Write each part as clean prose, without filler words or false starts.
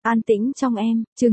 An tĩnh trong em, chương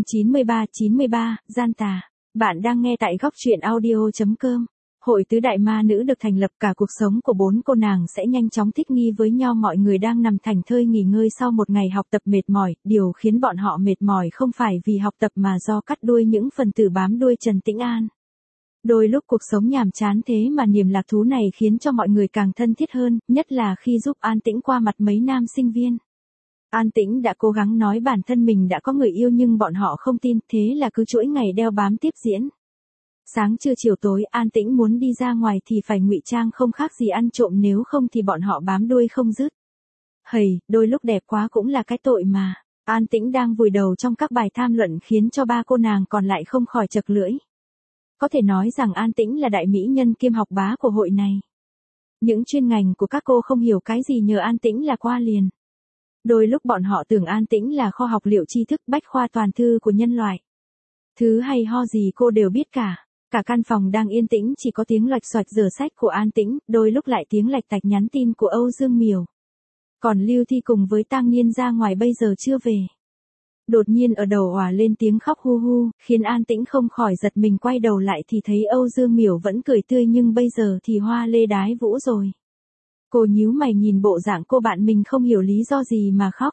93, gian tà. Bạn đang nghe tại góc truyện audio.com. Hội tứ đại ma nữ được thành lập, cả cuộc sống của bốn cô nàng sẽ nhanh chóng thích nghi với nhau. Mọi người đang nằm thảnh thơi nghỉ ngơi sau một ngày học tập mệt mỏi. Điều khiến bọn họ mệt mỏi không phải vì học tập mà do cắt đuôi những phần tử bám đuôi Trần Tĩnh An. Đôi lúc cuộc sống nhàm chán thế mà niềm lạc thú này khiến cho mọi người càng thân thiết hơn, nhất là khi giúp An Tĩnh qua mặt mấy nam sinh viên. An Tĩnh đã cố gắng nói bản thân mình đã có người yêu nhưng bọn họ không tin, thế là cứ chuỗi ngày đeo bám tiếp diễn. Sáng trưa chiều tối An Tĩnh muốn đi ra ngoài thì phải ngụy trang không khác gì ăn trộm, nếu không thì bọn họ bám đuôi không dứt. Hầy, đôi lúc đẹp quá cũng là cái tội mà. An Tĩnh đang vùi đầu trong các bài tham luận khiến cho ba cô nàng còn lại không khỏi chật lưỡi. Có thể nói rằng An Tĩnh là đại mỹ nhân kiêm học bá của hội này. Những chuyên ngành của các cô không hiểu cái gì nhờ An Tĩnh là qua liền. Đôi lúc bọn họ tưởng An Tĩnh là kho học liệu tri thức bách khoa toàn thư của nhân loại. Thứ hay ho gì cô đều biết cả. Cả căn phòng đang yên tĩnh chỉ có tiếng loạch xoạch rửa sách của An Tĩnh, đôi lúc lại tiếng lạch tạch nhắn tin của Âu Dương Miểu. Còn Lưu Thi cùng với Tang Niên ra ngoài bây giờ chưa về. Đột nhiên ở đầu òa lên tiếng khóc hu hu, khiến An Tĩnh không khỏi giật mình, quay đầu lại thì thấy Âu Dương Miểu vẫn cười tươi nhưng bây giờ thì hoa lê đái vũ rồi. Cô nhíu mày nhìn bộ dạng cô bạn mình không hiểu lý do gì mà khóc.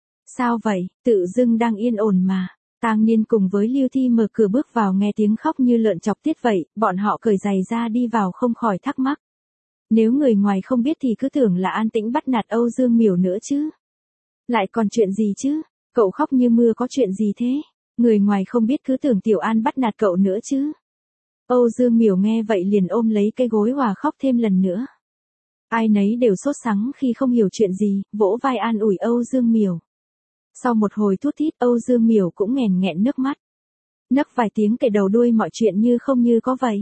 Sao vậy, tự dưng đang yên ổn mà. Tang Niên cùng với Lưu Thi mở cửa bước vào nghe tiếng khóc như lợn chọc tiết vậy, bọn họ cởi giày ra đi vào không khỏi thắc mắc. Nếu người ngoài không biết thì cứ tưởng là An Tĩnh bắt nạt Âu Dương Miểu nữa chứ. Lại còn chuyện gì chứ, cậu khóc như mưa có chuyện gì thế? Người ngoài không biết cứ tưởng Tiểu An bắt nạt cậu nữa chứ. Âu Dương Miểu nghe vậy liền ôm lấy cái gối hòa khóc thêm lần nữa. Ai nấy đều sốt sắng khi không hiểu chuyện gì, vỗ vai an ủi Âu Dương Miểu. Sau một hồi thút thít Âu Dương Miểu cũng nghẹn nghẹn nước mắt. Nấc vài tiếng kể đầu đuôi mọi chuyện như không như có vậy.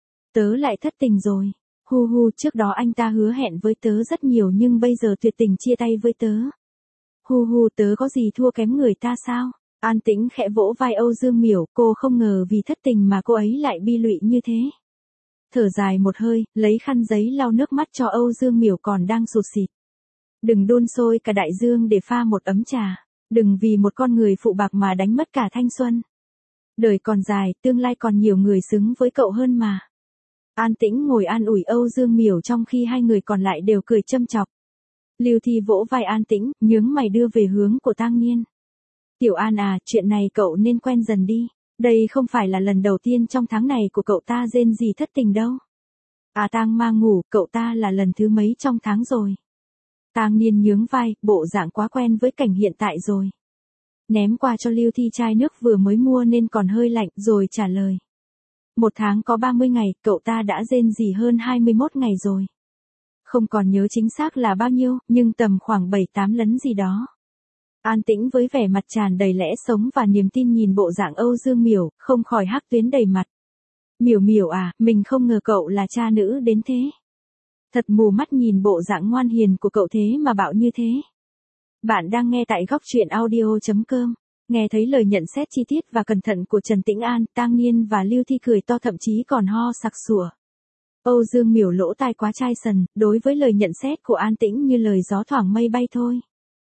Tớ lại thất tình rồi. Hu hu, trước đó anh ta hứa hẹn với tớ rất nhiều nhưng bây giờ tuyệt tình chia tay với tớ. Hu hu, tớ có gì thua kém người ta sao? An Tĩnh khẽ vỗ vai Âu Dương Miểu, cô không ngờ vì thất tình mà cô ấy lại bi lụy như thế. Thở dài một hơi, lấy khăn giấy lau nước mắt cho Âu Dương Miểu còn đang sụt sịt. Đừng đun sôi cả đại dương để pha một ấm trà. Đừng vì một con người phụ bạc mà đánh mất cả thanh xuân. Đời còn dài, tương lai còn nhiều người xứng với cậu hơn mà. An Tĩnh ngồi an ủi Âu Dương Miểu trong khi hai người còn lại đều cười châm chọc. Lưu Thi vỗ vai An Tĩnh, nhướng mày đưa về hướng của Tang Niên. Tiểu An à, chuyện này cậu nên quen dần đi. Đây không phải là lần đầu tiên trong tháng này của cậu ta rên gì thất tình đâu. À Tang Ma ngủ, cậu ta là lần thứ mấy trong tháng rồi. Tang Niên nhướng vai, bộ dạng quá quen với cảnh hiện tại rồi. Ném qua cho Lưu Thi chai nước vừa mới mua nên còn hơi lạnh rồi trả lời. Một tháng có 30 ngày, cậu ta đã rên rỉ hơn 21 ngày rồi. Không còn nhớ chính xác là bao nhiêu, nhưng tầm khoảng 7-8 lấn gì đó. An Tĩnh với vẻ mặt tràn đầy lẽ sống và niềm tin nhìn bộ dạng Âu Dương Miểu, không khỏi hắc tuyến đầy mặt. Miểu Miểu à, mình không ngờ cậu là cha nữ đến thế. Thật mù mắt nhìn bộ dạng ngoan hiền của cậu thế mà bạo như thế. Bạn đang nghe tại góc truyện audio.com. Nghe thấy lời nhận xét chi tiết và cẩn thận của Trần Tĩnh An, Tang Niên và Lưu Thi cười to thậm chí còn ho sặc sủa. Âu Dương Miểu lỗ tai quá chai sần, đối với lời nhận xét của An Tĩnh như lời gió thoảng mây bay thôi.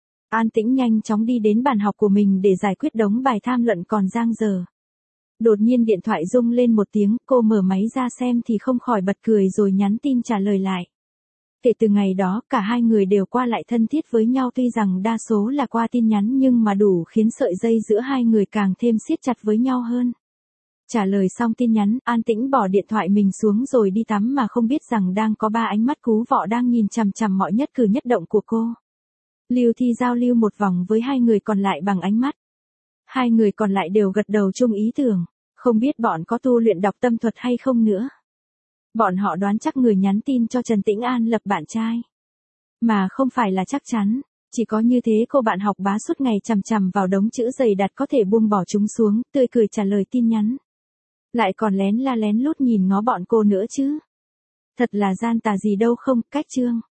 An Tĩnh nhanh chóng đi đến bàn học của mình để giải quyết đống bài tham luận còn dang dở. Đột nhiên điện thoại rung lên một tiếng, cô mở máy ra xem thì không khỏi bật cười rồi nhắn tin trả lời lại. Kể từ ngày đó, cả hai người đều qua lại thân thiết với nhau, tuy rằng đa số là qua tin nhắn nhưng mà đủ khiến sợi dây giữa hai người càng thêm siết chặt với nhau hơn. Trả lời xong tin nhắn, An Tĩnh bỏ điện thoại mình xuống rồi đi tắm mà không biết rằng đang có 3 ánh mắt cú vọ đang nhìn chằm chằm mọi nhất cử nhất động của cô. Lưu Thi giao lưu một vòng với hai người còn lại bằng ánh mắt. Hai người còn lại đều gật đầu chung ý tưởng, không biết bọn có tu luyện đọc tâm thuật hay không nữa. Bọn họ đoán chắc người nhắn tin cho Trần Tĩnh An lập bạn trai. Mà không phải là chắc chắn, chỉ có như thế cô bạn học bá suốt ngày chằm chằm vào đống chữ dày đặt có thể buông bỏ chúng xuống, tươi cười trả lời tin nhắn. Lại còn lén la lén lút nhìn ngó bọn cô nữa chứ. Thật là gian tà gì đâu không, cách chương.